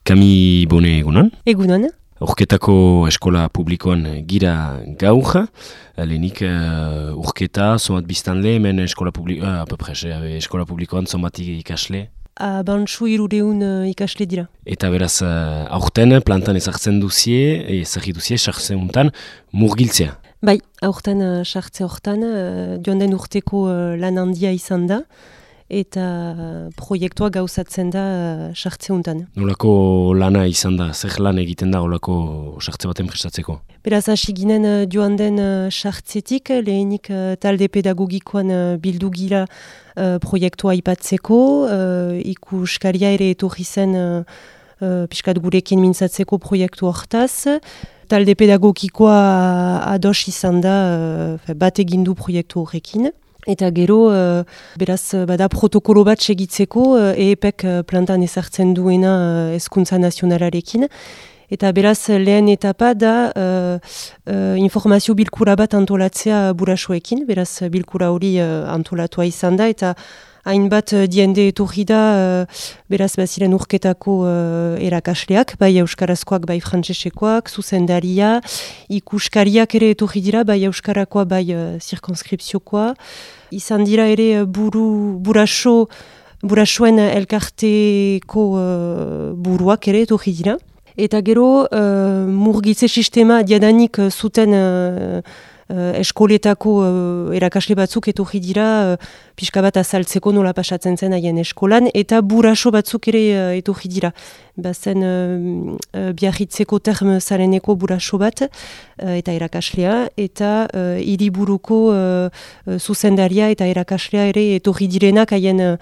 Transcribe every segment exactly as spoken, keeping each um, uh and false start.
Kami Bone egunon. Egunon. Urketako eskola publikoan gira gaur. Lehenik uh, urketa, zomat biztanle, hemen eskola, publi- uh, apapres, eskola publikoan zomat ikasle. Bantsu irureun uh, ikasle dira. Eta beraz, uh, aurten plantan ezartzen duzie, ezarri duzie, sartzen untan, murgiltzea. Bai, aurten uh, sartze hortan, uh, joan den urteko uh, lan handia izan da, eta proiektua gauzatzen da uh, sartze untan. Nolako lana izan da, zer lan egiten da olako sartze baten prestatzeko? Beraz, hasi ginen uh, joan den uh, sartzetik, lehenik uh, talde pedagogikoan uh, bildu gira uh, proiektua aipatzeko, uh, ikuskaria ere etorri zen uh, uh, piskat gurekin mintzatzeko proiektu hortaz. Talde pedagogikoa ados izan da uh, bat egindu proiektu horrekin. Eta gero, uh, beraz, bada protokolo bat segitzeko uh, E E P-ek uh, plantan ezartzen duena uh, hezkuntza nazionalarekin. Eta beraz, lehen etapa da uh, uh, informazio bilkura bat antolatzea burasoekin. Beraz, bilkura hori uh, antolatua izan da, eta hainbat uh, diende etorri da, uh, beraz, baziren urketako uh, erakasleak, bai euskarazkoak, bai frantsesekoak, zuzendaria, ikuskariak ere etorri dira, bai euskarakoa, bai uh, zirkonskripziokoa. Izan dira ere buru, buraso, burasoen elkarteko uh, buruak ere etorri dira. Eta gero, uh, murgitze sistema diadanik uh, zuten uh, uh, eskoletako uh, erakasle batzuk etorri dira uh, pixka bat azaltzeko nola pasatzen zen haien eskolan, eta buraso batzuk ere uh, etorri dira. Bazen uh, uh, biarritzeko term zareneko buraso bat, uh, eta erakaslea, eta uh, hiriburuko uh, uh, zuzendaria eta erakaslea ere etorri direnak haien uh,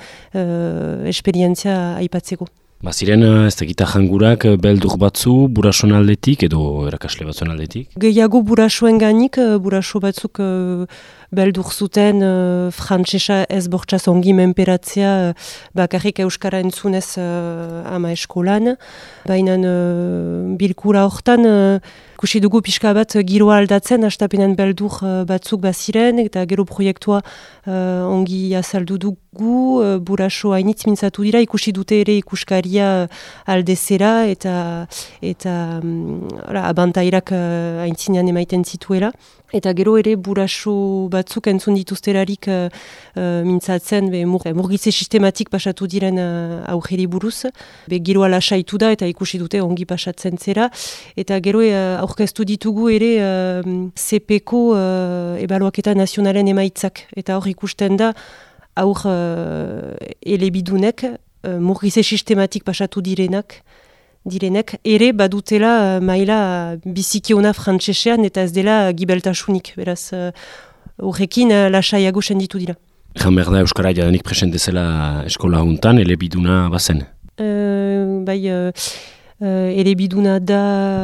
uh, esperientzia aipatzeko. Baziren, ez dakita jangurak, beldur batzu, burasoen aldetik edo erakasle batzuen aldetik? Gehiago burasoen gainik, buraso batzuk uh, beldur zuten uh, frantsesa ez bortxaz ongi menperatzea uh, bakarrik euskara entzunez uh, ama eskolan. Baina uh, bilkura hortan, uh, kusi dugu pixka bat giroa aldatzen, hastapenen beldur uh, batzuk baziren, eta gero proiektua uh, ongi azaldu dugu, uh, buraso hainitz mintzatu dira, ikusi dute ere ikuskaria aldezera, eta, eta um, abantairak uh, haintzinean emaiten zituela. Eta gero ere buraso batzuk entzun dituzterarik uh, uh, mintzatzen, be, mur, murgitze sistematik pasatu diren uh, aurreri buruz. Be, giroa lasaitu da eta ikusi dute ongi pasatzen zera. Eta gero uh, aurkeztu ditugu ere uh, C P-ko uh, ebaluaketa nazionalen emaitzak. Eta hor ikusten da aur uh, elebidunek uh, murgitze sistematik pasatu direnak. direnek, ere badutela uh, maila bizikiona frantsesean eta ez dela gibeltasunik, beraz horrekin uh, uh, lasaiago senditu dira. Egan behar da euskara jadanik presente zela eskola hontan, elebiduna bazen? Uh, bai, uh, uh, elebiduna da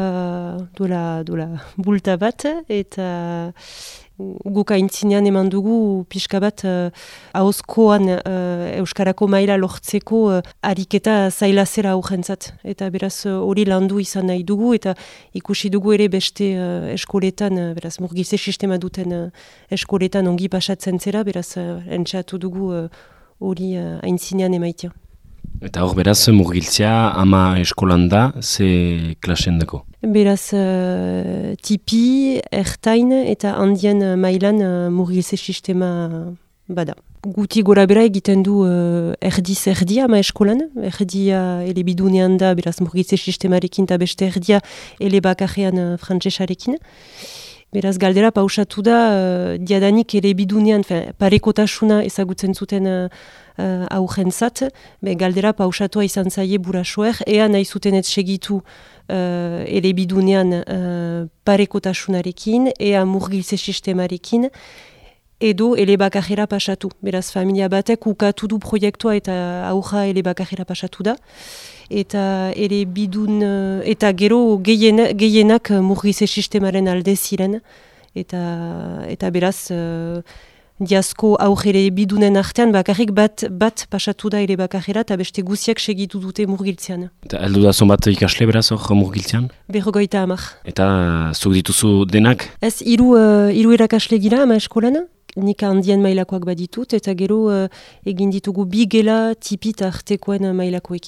dola, dola bulta bat, eta guk aintzinean eman dugu pixka bat uh, ahozkoan uh, euskarako maila lortzeko uh, ariketa zaila zera aurrentzat. Eta beraz hori uh, landu izan nahi dugu, eta ikusi dugu ere beste uh, eskoletan, uh, beraz murgitze sistema duten uh, eskoletan ongi pasatzen zera, beraz uh, entxatu dugu hori uh, uh, aintzinean emaitia. Eta hor beraz murgiltzea ama eskolan da, ze klasen dako? Beraz, uh, tipi, ertain eta handien uh, mailan uh, murgiltze sistema bada. Guti gora bera egiten du uh, erdiz erdia ama eskolan, erdia elebidunean da, beraz murgiltze sistemarekin eta beste erdia elebakarrean uh, frantsesarekin. Beraz, galdera pausatu da, uh, diadanik elebidunean, parekotasuna ezagutzen zuten uh, uh, aurrentzat, be galdera pausatua izan zaie burasoer, ea nahi zuten ez segitu uh, elebidunean uh, parekotasunarekin, ea murgiltze sistemarekin, edo elebakarrera pasatu. Beraz, familia batek ukatu du proiektua eta aurra elebakarrera pasatu da. Eta ere bidun, eta gero gehiena, gehienak murgiltze sistemaren alde ziren. Eta, eta beraz, uh, diazko aurre bidunen artean bakarrik bat, bat pasatu da ere bakarrera eta beste guziak segitu dute murgiltzean. Eta heldu da zonbat ikasle beraz hor murgiltzean? Berrogeita hamar. Eta zuk dituzu denak? Ez, hiru uh, hiru erakasle gira ama eskolan. Nik handien mailakoak baditut, eta gero uh, egin ditugu bi gela tipit artekoen mailakoekin.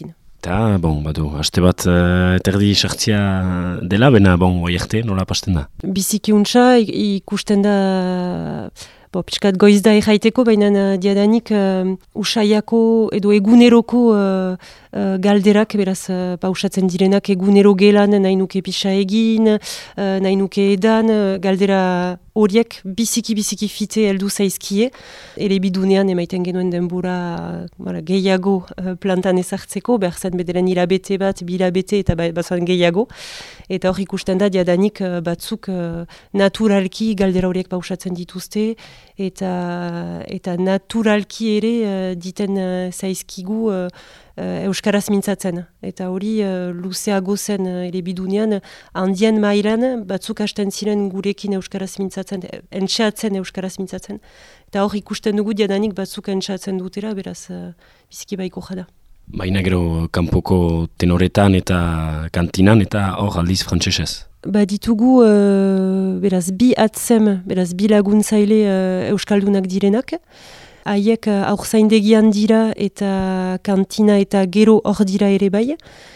Eta, bon, badu, haste bat uh, terdi sartzia dela, bena, bon, oierte, nola pasten da? Biziki untsa, ikusten da, bo, piskat goiz da erraiteko, baina uh, diadanik uh, usaiako edo eguneroko uh, uh, galderak, beraz, uh, pausatzen direnak egunero gelan nahi nuke pisa egin, uh, nahi nuke edan, uh, galdera horiek biziki-biziki fite heldu zaizkie, ere bidunean emaiten genuen denbora uh, gehiago uh, plantan ezartzeko, behar zen bederen hilabete bat, bilabete eta bazuan gehiago, eta hor ikusten da diadanik uh, batzuk uh, naturalki galdera horiek pausatzen dituzte, eta, eta naturalki ere uh, diten uh, zaizkigu uh, Uh, euskaraz mintzatzen. Eta hori uh, luzeago zen uh, ere bidunean, handien mailan batzuk hasten ziren gurekin euskaraz mintzatzen, entxeatzen euskaraz mintzatzen. Eta hor ikusten dugu diadanik batzuk entxeatzen dutera, beraz uh, biziki baiko jada. Baina gero kanpoko tenoretan eta kantinan eta hor aldiz frantsesez. Ba ditugu, uh, beraz bi atzem, beraz bi laguntzaile uh, euskaldunak direnak, haiek uh, aurzaindegian dira eta kantina eta gero hor dira ere bai.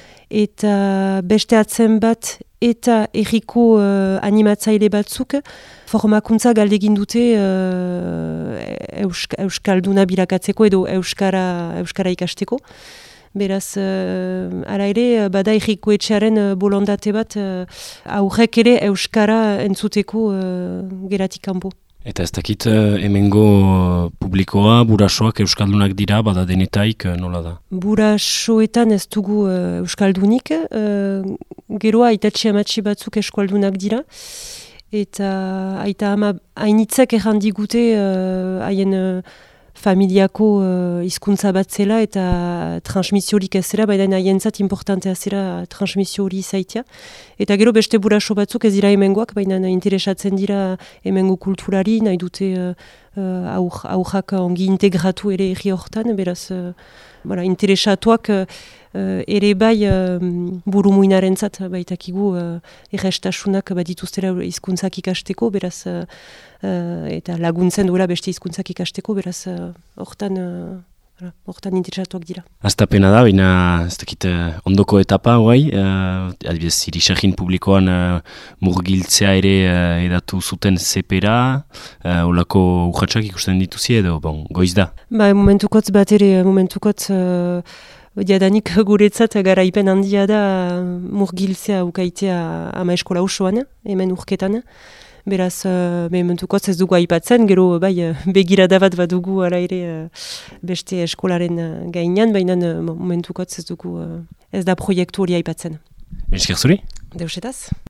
Eta beste atzen bat eta erriko uh, animatzaile batzuk formakuntza galdegin dute uh, eusk, euskalduna bilakatzeko edo euskara, euskara ikasteko. Beraz, uh, ara ere, bada erriko etxearen uh, bolondate bat uh, aurrek ere euskara entzuteko uh, geratik kanpo. Eta ez dakit hemengo publikoa, burasoak euskaldunak dira, bada denetaik nola da? Burasoetan ez dugu uh, euskaldunik, uh, geroa aitatxe amatxe batzuk euskaldunak dira, eta aita ama hainitzek errandigute haien uh, familiako uh, hizkuntza bat zela eta transmisiorik ez zela, baina haientzat importantea zela transmisio hori izaitia. Eta gero beste buraso batzuk ez dira hemengoak, baina interesatzen dira hemengo kulturari, nahi dute uh, uh, aur, aurrak ongi integratu ere erri hortan, beraz uh, voilà, interesatuak uh, uh, ere bai uh, buru muinaren zat, baitakigu uh, errestasunak badituztera hizkuntzak ikasteko, beraz uh, uh, eta laguntzen duela beste hizkuntzak ikasteko, beraz hortan uh, hortan interesatuak dira. Aztapena da, baina ez dakit uh, ondoko etapa guai, uh, adibidez, irisagin publikoan uh, murgiltzea ere uh, edatu zuten zepera, uh, olako urratxak ikusten dituzi edo, bon, goiz da? Ba, momentukotz bat ere, momentukotz uh, diadanik guretzat garaipen handia da murgiltzea ukaitea ama eskola osoan, hemen urketan. Beraz, uh, mementukotz ez dugu aipatzen, gero bai begirada bat badugu ara ere uh, beste eskolaren uh, gainean, baina uh, momentukotz ez dugu uh, ez da proiektu hori aipatzen. Esker zuri? Deusetaz.